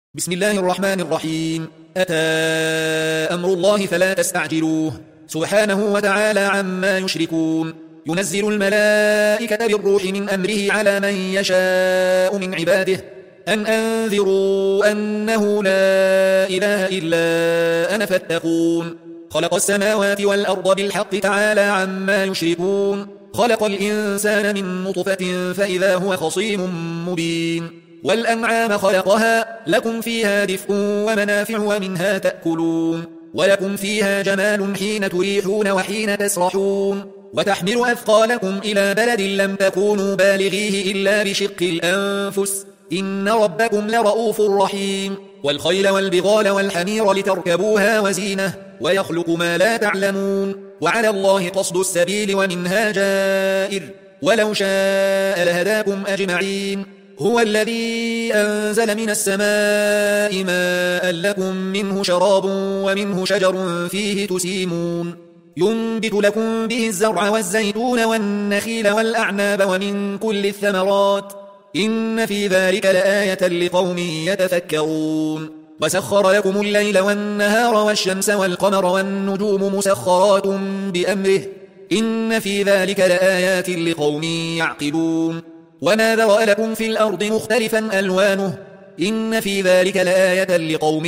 بسم الله الرحمن الرحيم. أتى أمر الله فلا تستعجلوه سبحانه وتعالى عما يشركون. ينزل الملائكة بالروح من أمره على من يشاء من عباده أن أنذروا أنه لا إله إلا أنا فاتقون. خلق السماوات والأرض بالحق تعالى عما يشركون. خلق الإنسان من نطفة فإذا هو خصيم مبين. والأنعام خلقها لكم فيها دفء ومنافع ومنها تأكلون ولكم فيها جمال حين تريحون وحين تسرحون وتحمل أثقالكم إلى بلد لم تكونوا بالغيه إلا بشق الأنفس إن ربكم لرؤوف رحيم. والخيل والبغال والحمير لتركبوها وزينة ويخلق ما لا تعلمون وعلى الله قصد السبيل ومنها جائر ولو شاء لهداكم أجمعين. هو الذي أنزل من السماء ماء لكم منه شراب ومنه شجر فيه تسيمون ينبت لكم به الزرع والزيتون والنخيل والأعناب ومن كل الثمرات إن في ذلك لآية لقوم يتفكرون. وسخر لكم الليل والنهار والشمس والقمر والنجوم مسخرات بأمره إن في ذلك لآيات لقوم يعقلون. وما ذرأ لكم في الأرض مختلفا ألوانه إن في ذلك لآية لقوم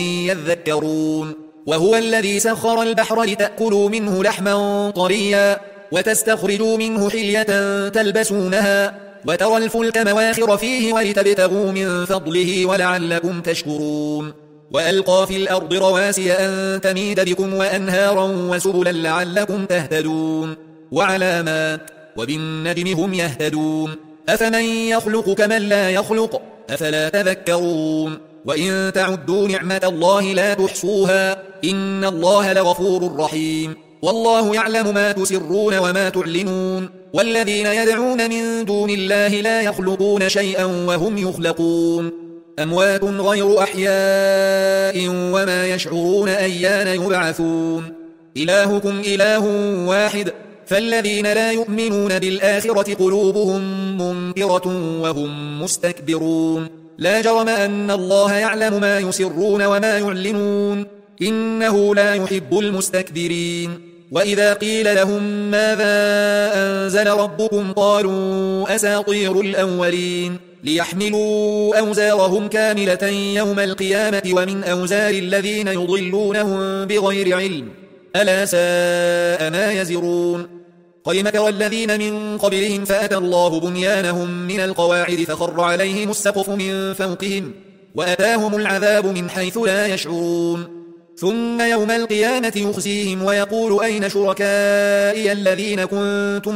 يذكرون. وهو الذي سخر البحر لتأكلوا منه لحما طريا وتستخرجوا منه حلية تلبسونها وترى الفلك مواخر فيه ولتبتغوا من فضله ولعلكم تشكرون. وألقى في الأرض رواسي أن تميد بكم وأنهارا وسبلا لعلكم تهتدون وعلامات وبالنجم هم يهتدون. أفمن يخلق كمن لا يخلق أفلا تذكرون. وإن تعدوا نعمة الله لا تحصوها إن الله لغفور رحيم. والله يعلم ما تسرون وما تعلنون. والذين يدعون من دون الله لا يخلقون شيئا وهم يخلقون أموات غير أحياء وما يشعرون أيان يبعثون. إلهكم إله واحد فالذين لا يؤمنون بالآخرة قلوبهم منكرة وهم مستكبرون. لا جرم أن الله يعلم ما يسرون وما يعلنون إنه لا يحب المستكبرين. وإذا قيل لهم ماذا أنزل ربكم قالوا أساطير الأولين ليحملوا أوزارهم كاملة يوم القيامة ومن أوزار الذين يضلونهم بغير علم ألا ساء ما يزرون. قد مكر الذين من قبلهم فأتى الله بنيانهم من القواعد فخر عليهم السقف من فوقهم وأتاهم العذاب من حيث لا يشعرون. ثم يوم القيامة يخزيهم ويقول أين شركائي الذين كنتم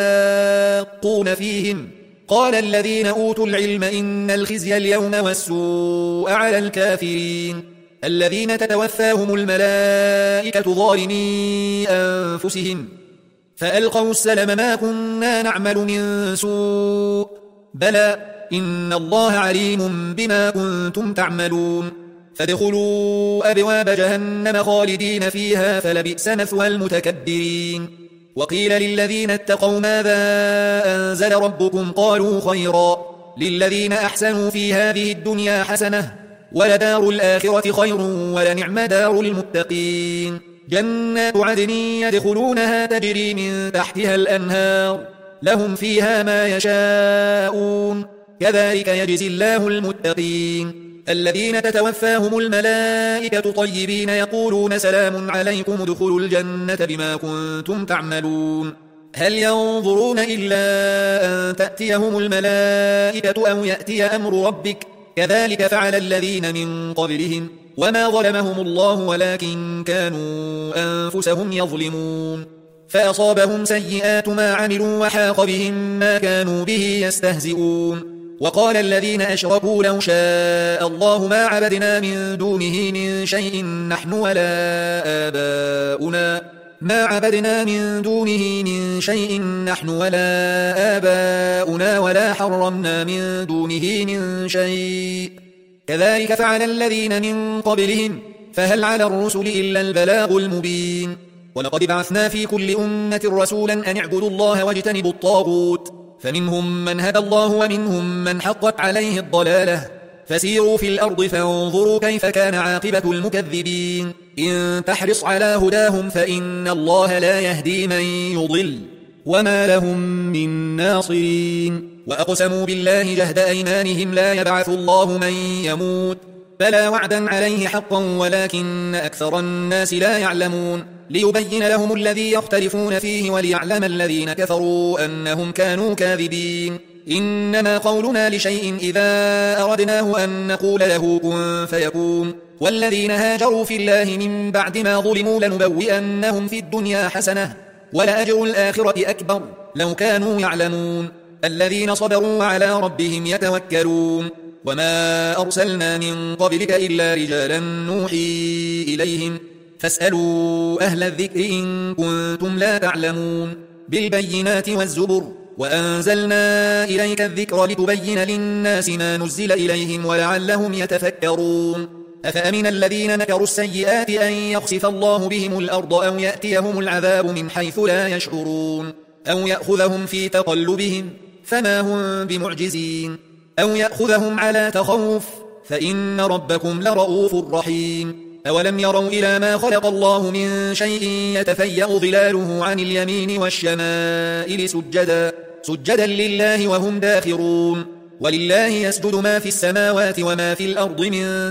تشاقون فيهم قال الذين أوتوا العلم إن الخزي اليوم والسوء على الكافرين الذين تتوفاهم الملائكة ظالمي أنفسهم فألقوا السلم ما كنا نعمل من سوء بلى إن الله عليم بما كنتم تعملون. فادخلوا أبواب جهنم خالدين فيها فلبئس مثوى المتكبرين. وقيل للذين اتقوا ماذا أنزل ربكم قالوا خيرا للذين أحسنوا في هذه الدنيا حسنة ولدار الآخرة خير ولنعم دار المتقين. جنات عدن يدخلونها تجري من تحتها الأنهار لهم فيها ما يشاءون كذلك يجزي الله المتقين. الذين تتوفاهم الملائكة طيبين يقولون سلام عليكم ادخلوا الجنة بما كنتم تعملون. هل ينظرون إلا أن تأتيهم الملائكة أو يأتي أمر ربك كذلك فعل الذين من قبلهم وما ظلمهم الله ولكن كانوا أنفسهم يظلمون. فأصابهم سيئات ما عملوا وحاق بهم ما كانوا به يستهزئون. وقال الذين أشركوا لو شاء الله ما عبدنا من دونه من شيء نحن ولا آباؤنا ولا حرمنا من دونه من شيء كذلك فعل الذين من قبلهم فهل على الرسل إلا البلاغ المبين. ولقد بعثنا في كل أمة رسولا أن اعبدوا الله واجتنبوا الطاغوت فمنهم من هدى الله ومنهم من حقت عليه الضلالة فسيروا في الأرض فانظروا كيف كان عاقبة المكذبين إن تحرص على هداهم فإن الله لا يهدي من يضل وما لهم من ناصرين وأقسموا بالله جهد أيمانهم لا يبعث الله من يموت بلى وعدا عليه حقا ولكن أكثر الناس لا يعلمون ليبين لهم الذي يختلفون فيه وليعلم الذين كفروا أنهم كانوا كاذبين إنما قولنا لشيء إذا أردناه أن نقول له كن فيكون والذين هاجروا في الله من بعد ما ظلموا لنبوئنهم في الدنيا حسنة ولأجر الآخرة أكبر لو كانوا يعلمون الذين صبروا وعلى ربهم يتوكلون وما أرسلنا من قبلك إلا رجالا نوحي إليهم فاسألوا أهل الذكر إن كنتم لا تعلمون بالبينات والزبر وأنزلنا إليك الذكر لتبين للناس ما نزل إليهم ولعلهم يتفكرون أفأمن الذين مكروا السيئات أن يخسف الله بهم الأرض أو يأتيهم العذاب من حيث لا يشعرون أو يأخذهم في تقلبهم فما هم بمعجزين أو يأخذهم على تخوف فإن ربكم لرؤوف رحيم أولم يروا إلى ما خلق الله من شيء يتفيأ ظلاله عن اليمين والشمائل سجدا لله وهم داخرون ولله يسجد ما في السماوات وما في الأرض من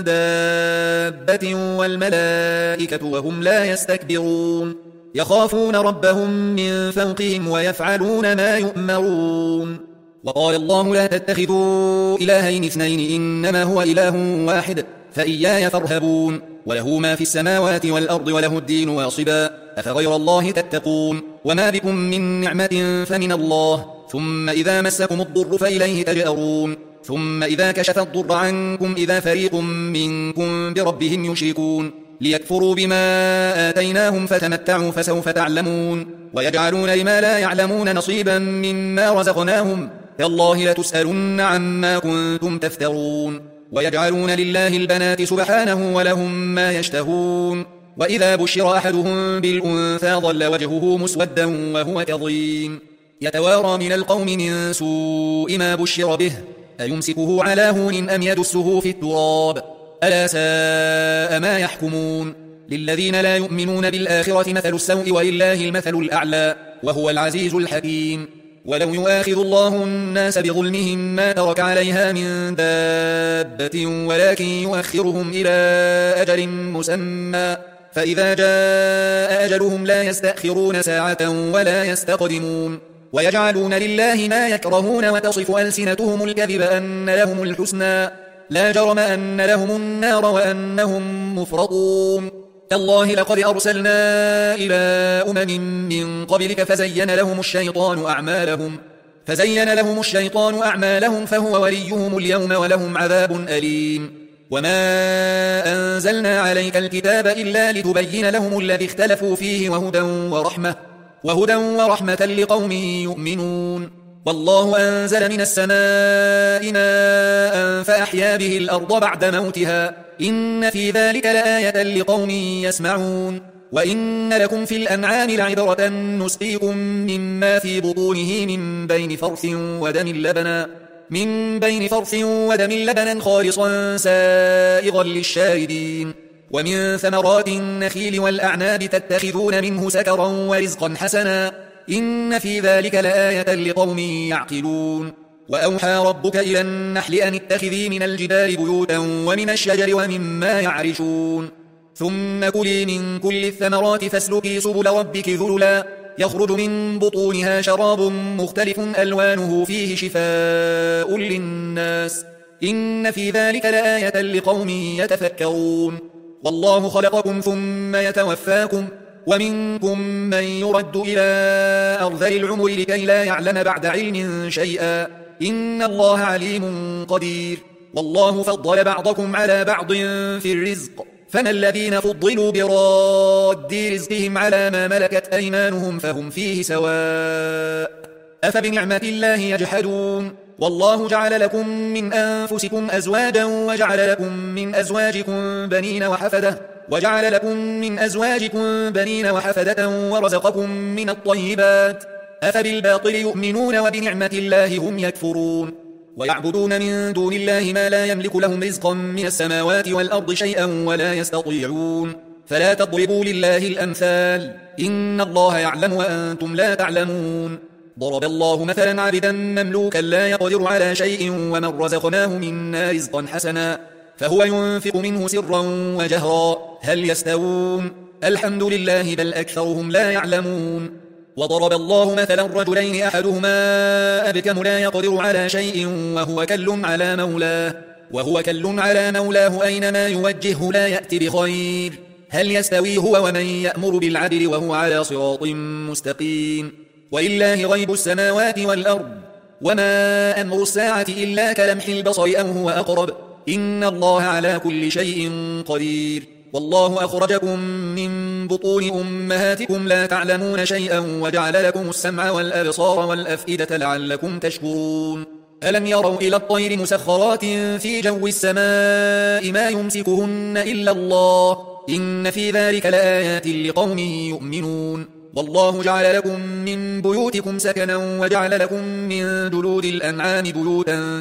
دابة والملائكة وهم لا يستكبرون يخافون ربهم من فوقهم ويفعلون ما يؤمرون وقال الله لا تتخذوا إلهين اثنين إنما هو إله واحد فإياي فارهبون وله ما في السماوات والأرض وله الدين واصبا أفغير الله تتقون وما بكم من نعمة فمن الله ثم إذا مسكم الضر فإليه تجأرون ثم إذا كشف الضر عنكم إذا فريق منكم بربهم يشركون ليكفروا بما آتيناهم فتمتعوا فسوف تعلمون ويجعلون لما لا يعلمون نصيبا مما رزقناهم تالله لتسألن عما كنتم تفترون ويجعلون لله البنات سبحانه ولهم ما يشتهون وإذا بشر أحدهم بالأنثى ظل وجهه مسودا وهو كظيم يتوارى من القوم من سوء ما بشر به أيمسكه على هون أم يدسه في التراب ألا ساء ما يحكمون للذين لا يؤمنون بالآخرة مثل السوء ولله المثل الأعلى وهو العزيز الحكيم ولو يؤاخذ الله الناس بظلمهم ما ترك عليها من دابة ولكن يؤخرهم إلى أجل مسمى فإذا جاء أجلهم لا يستأخرون ساعة ولا يستقدمون ويجعلون لله ما يكرهون وتصف ألسنتهم الكذب أن لهم الحسنى لا جرم أن لهم النار وأنهم مفرطون تالله لقد أرسلنا إلى أمم من قبلك فزين لهم الشيطان أعمالهم فهو وليهم اليوم ولهم عذاب أليم وما أنزلنا عليك الكتاب إلا لتبين لهم الذي اختلفوا فيه وهدى ورحمة لقوم يؤمنون والله أنزل من السماء ماء فأحيا به الأرض بعد موتها إن في ذلك لآية لقوم يسمعون وإن لكم في الأنعام لعبرة نسقيكم مما في بطونه من بين فرث ودم لبنا خالصا سائغا للشاربين ومن ثمرات النخيل والأعناب تتخذون منه سكرا ورزقا حسنا إن في ذلك لآية لقوم يعقلون وأوحى ربك إلى النحل أن اتخذي من الجبال بيوتا ومن الشجر ومما يعرشون ثم كلي من كل الثمرات فاسلكي سبل ربك ذللا يخرج من بطونها شراب مختلف ألوانه فيه شفاء للناس إن في ذلك لآية لقوم يتفكرون والله خلقكم ثم يتوفاكم ومنكم من يرد إلى أرذل العمر لكي لا يعلم بعد علم شيئا إن الله عليم قدير والله فضل بعضكم على بعض في الرزق فما الذين فضلوا براد رزقهم على ما ملكت أيمانهم فهم فيه سواء أفبنعمة الله يجحدون والله جعل لكم من أنفسكم أزواجا وجعل لكم من أزواجكم بنين وحفدة ورزقكم من الطيبات أفبالباطل يؤمنون وبنعمة الله هم يكفرون ويعبدون من دون الله ما لا يملك لهم رزقا من السماوات والأرض شيئا ولا يستطيعون فلا تضربوا لله الأمثال إن الله يعلم وأنتم لا تعلمون ضرب الله مثلا عبدا مملوكا لا يقدر على شيء ومن رزقناه منا رزقا حسنا فهو ينفق منه سرا وجهرا هل يستوون الحمد لله بل أكثرهم لا يعلمون وضرب الله مثلا رجلين أحدهما أبكم لا يقدر على شيء وهو كل على مولاه أينما يوجهه لا يأتي بخير هل يستوي هو ومن يأمر بالعدل وهو على صراط مستقيم ولله غيب السماوات والأرض وما أمر الساعة إلا كلمح البصر أو هو أقرب إن الله على كل شيء قدير والله أخرجكم من بطون أمهاتكم لا تعلمون شيئا وجعل لكم السمع والأبصار والأفئدة لعلكم تشكرون ألم يروا إلى الطير مسخرات في جو السماء ما يمسكهن إلا الله إن في ذلك لآيات لقوم يؤمنون والله جعل لكم من بيوتكم سكنا وجعل لكم من جلود الأنعام بيوتا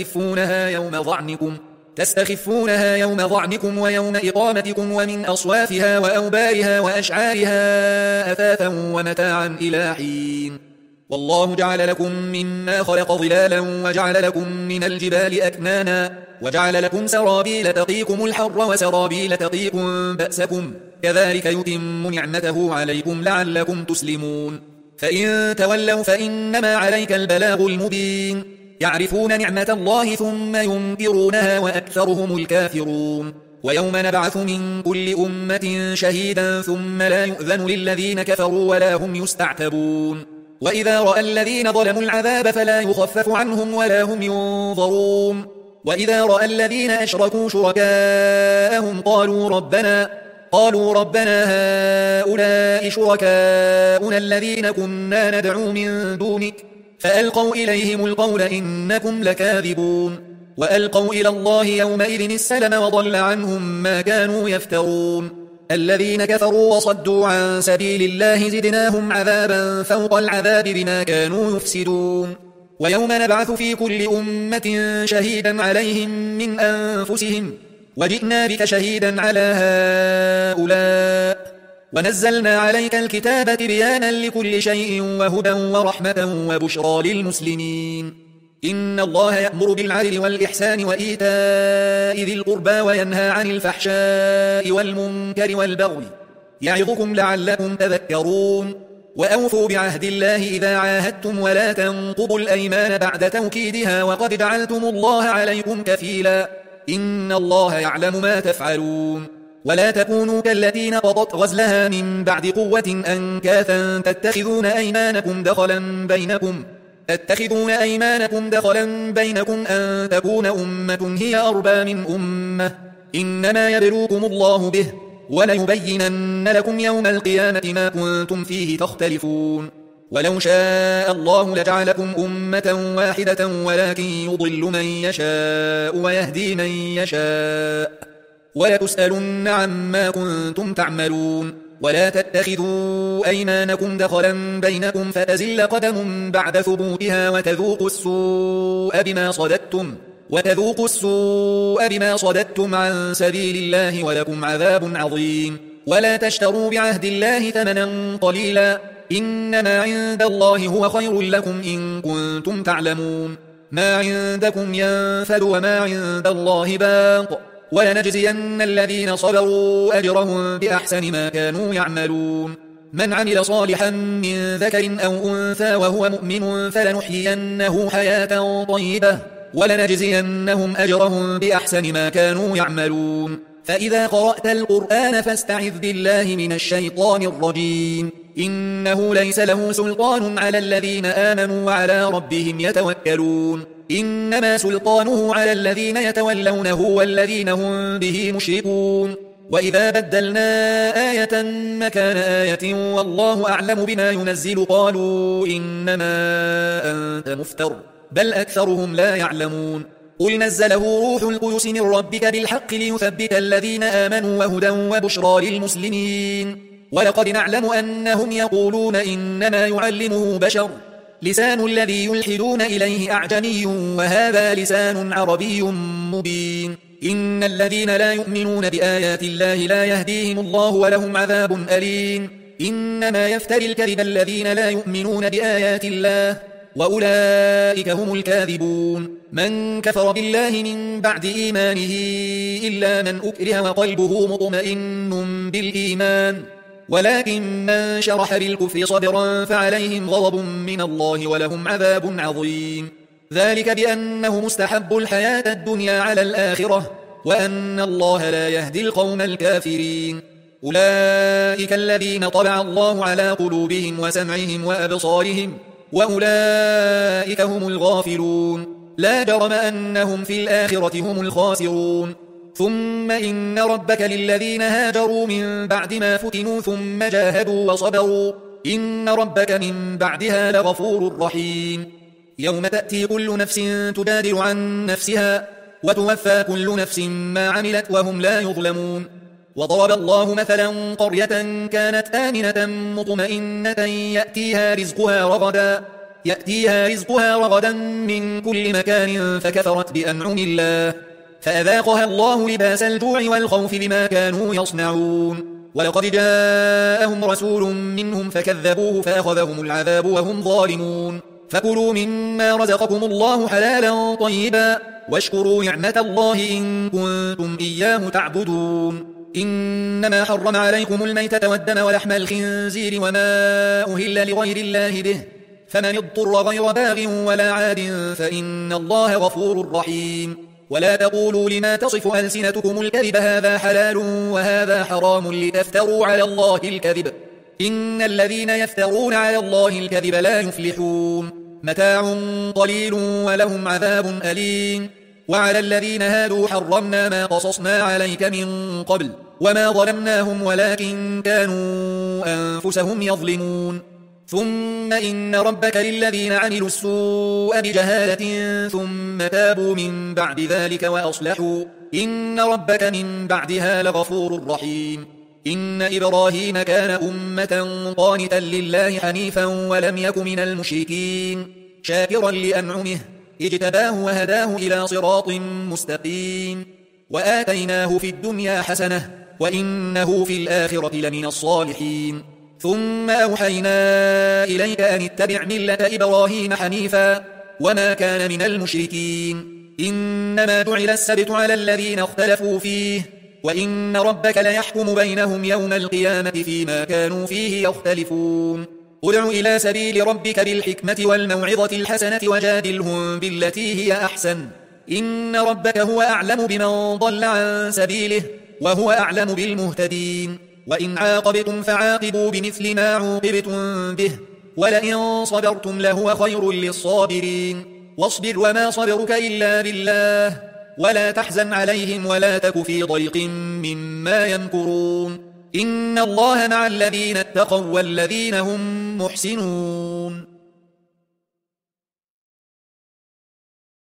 تستخفونها يوم ضعنكم ويوم إقامتكم ومن أصوافها وأوبارها وأشعارها أثاثا ومتاعا إلى حين والله جعل لكم مما خلق ظلالا وجعل لكم من الجبال أكنانا وجعل لكم سرابيل تقيكم الحر وسرابيل تقيكم بأسكم كذلك يتم نعمته عليكم لعلكم تسلمون فإن تولوا فإنما عليك البلاغ المبين يعرفون نعمة الله ثم ينكرونها وأكثرهم الكافرون ويوم نبعث من كل أمة شهيدا ثم لا يؤذن للذين كفروا ولا هم يستعتبون وإذا رأى الذين ظلموا العذاب فلا يخفف عنهم ولا هم ينظرون وإذا رأى الذين أشركوا شركاءهم قالوا ربنا هؤلاء شركاؤنا الذين كنا ندعو من دونك فألقوا إليهم القول إنكم لكاذبون وألقوا إلى الله يومئذ السلم وضل عنهم ما كانوا يفترون الذين كفروا وصدوا عن سبيل الله زدناهم عذابا فوق العذاب بما كانوا يفسدون ويوم نبعث في كل أمة شهيدا عليهم من أنفسهم وجئنا بك شهيدا على هؤلاء ونزلنا عليك الكتاب بيانا لكل شيء وهدى ورحمة وبشرى للمسلمين إن الله يأمر بالعدل والإحسان وإيتاء ذي القربى وينهى عن الفحشاء والمنكر والبغي يعظكم لعلكم تذكرون وأوفوا بعهد الله إذا عاهدتم ولا تنقضوا الأيمان بعد توكيدها وقد جعلتم الله عليكم كفيلا إن الله يعلم ما تفعلون ولا تكونوا كالتي نقضت غزلها من بعد قوة أنكاثا تتخذون أيمانكم دخلا بينكم أن تكون أمة هي أربى من أمة إنما يبلوكم الله به وليبينن لكم يوم القيامة ما كنتم فيه تختلفون ولو شاء الله لجعلكم أمة واحدة ولكن يضل من يشاء ويهدي من يشاء ولتسألن عما كنتم تعملون ولا تتخذوا أيمانكم دخلا بينكم فتزل قدم بعد ثبوتها وتذوقوا السوء بما صددتم عن سبيل الله ولكم عذاب عظيم ولا تشتروا بعهد الله ثمنا قليلا إنما عند الله هو خير لكم إن كنتم تعلمون ما عندكم ينفد وما عند الله باق ولنجزين الذين صبروا أجرهم بأحسن ما كانوا يعملون من عمل صالحا من ذكر أو أنثى وهو مؤمن فلنحيينه حياة طيبة ولنجزينهم أجرهم بأحسن ما كانوا يعملون فإذا قرأت القرآن فاستعذ بالله من الشيطان الرجيم إنه ليس له سلطان على الذين آمنوا وعلى ربهم يتوكلون إنما سلطانه على الذين يتولونه والذين هم به مشركون وإذا بدلنا آية مكان آية والله أعلم بما ينزل قالوا إنما أنت مفتر بل أكثرهم لا يعلمون قل نزله روح القدس من ربك بالحق ليثبت الذين آمنوا وهدى وبشرى للمسلمين ولقد نعلم أنهم يقولون إنما يعلمه بشر لسان الذي يلحدون إليه أعجمي وهذا لسان عربي مبين إن الذين لا يؤمنون بآيات الله لا يهديهم الله ولهم عذاب أليم إنما يفتري الكذب الذين لا يؤمنون بآيات الله وأولئك هم الكاذبون من كفر بالله من بعد إيمانه إلا من أكره وقلبه مطمئن بالإيمان ولكن من شرح بالكفر صدرا فعليهم غضب من الله ولهم عذاب عظيم ذلك بأنه مستحب الحياة الدنيا على الآخرة وأن الله لا يهدي القوم الكافرين أولئك الذين طبع الله على قلوبهم وسمعهم وأبصارهم وأولئك هم الغافلون لا جرم أنهم في الآخرة هم الخاسرون ثم إن ربك للذين هاجروا من بعد ما فتنوا ثم جاهدوا وصبروا إن ربك من بعدها لغفور رحيم يوم تأتي كل نفس تجادل عن نفسها وتوفى كل نفس ما عملت وهم لا يظلمون وضرب الله مثلا قرية كانت آمنة مطمئنة يأتيها رزقها رغدا من كل مكان فكفرت بأنعم الله فأذاقها الله لباس الجوع والخوف بما كانوا يصنعون ولقد جاءهم رسول منهم فكذبوه فأخذهم العذاب وهم ظالمون فكلوا مما رزقكم الله حلالا طيبا واشكروا نعمة الله إن كنتم إياه تعبدون إنما حرم عليكم الميتة والدم ولحم الخنزير وما أهل لغير الله به فمن اضطر غير باغ ولا عاد فإن الله غفور رحيم ولا تقولوا لما تصف ألسنتكم الكذب هذا حلال وهذا حرام لتفتروا على الله الكذب إن الذين يفترون على الله الكذب لا يفلحون متاع قليل ولهم عذاب أليم وعلى الذين هادوا حرمنا ما قصصنا عليك من قبل وما ظلمناهم ولكن كانوا أنفسهم يظلمون ثم إن ربك للذين عملوا السوء بجهالة ثم تابوا من بعد ذلك وأصلحوا إن ربك من بعدها لغفور رحيم إن إبراهيم كان أمة قانتا لله حنيفا ولم يك من المشركين شاكرا لأنعمه اجتباه وهداه إلى صراط مستقيم وآتيناه في الدنيا حسنة وإنه في الآخرة لمن الصالحين ثم أوحينا إليك أن اتبع ملة إبراهيم حنيفا وما كان من المشركين إنما جعل السبت على الذين اختلفوا فيه وإن ربك ليحكم بينهم يوم القيامة فيما كانوا فيه يختلفون ادع إلى سبيل ربك بالحكمة والموعظة الحسنة وجادلهم بالتي هي أحسن إن ربك هو أعلم بمن ضل عن سبيله وهو أعلم بالمهتدين وإن عاقبتم فعاقبوا بمثل ما عوقبتم به ولئن صبرتم لهو خير للصابرين واصبر وما صبرك إلا بالله ولا تحزن عليهم ولا تك في ضيق مما يمكرون إن الله مع الذين اتقوا والذين هم محسنون